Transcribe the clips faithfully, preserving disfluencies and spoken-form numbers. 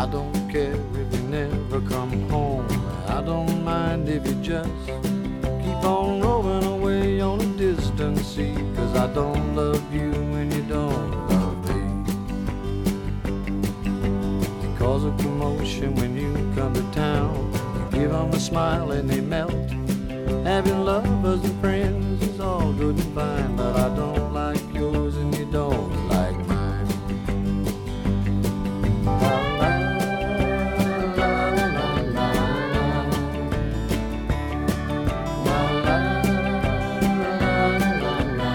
don't care if you never come home. I don't mind if you just keep on rolling away on a distant sea. Cause I don't love you when you don't love me. You cause a commotion when you come to town. You give them a smile and they melt. Having lovers and friends is all good and fine, but I don't like yours and you don't like mine. La, la, la, la, la, la, la, la, la,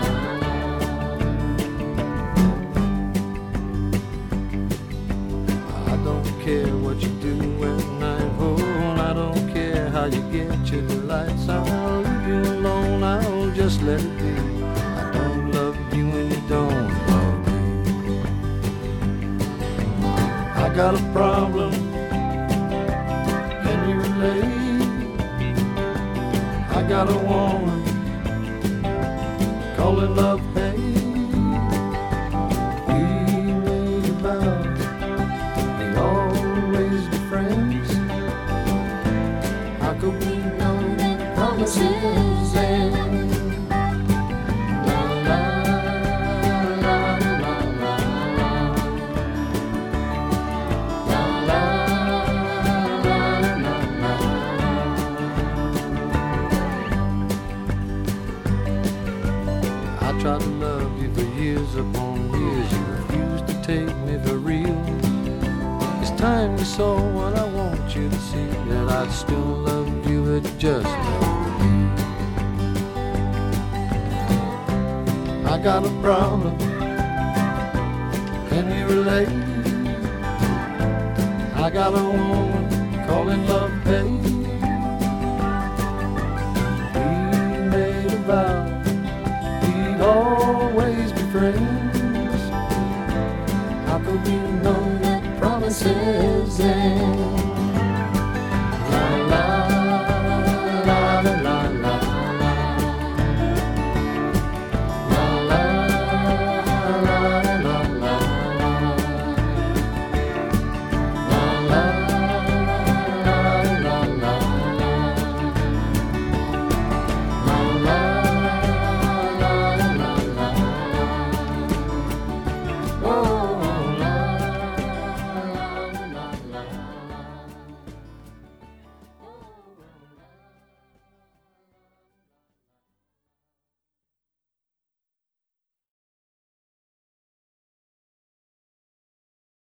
I don't care what you do at night, oh, I don't care how you get your delights. I'll leave you alone, I'll just let it be. I don't love you and you don't love me. I got a problem, can you relate? I got a woman, call it love hate. We made a vow, we'd always be friends. How could we know that promises end? La la la la la la la la la la. I tried to love you for years upon years. You refused to take me for real. It's time you saw what I want you to see, that I still love you at just love me. I got a problem, can you relate? I got a woman calling love hate. We made a vow we'd always be friends. How could we know that promises end?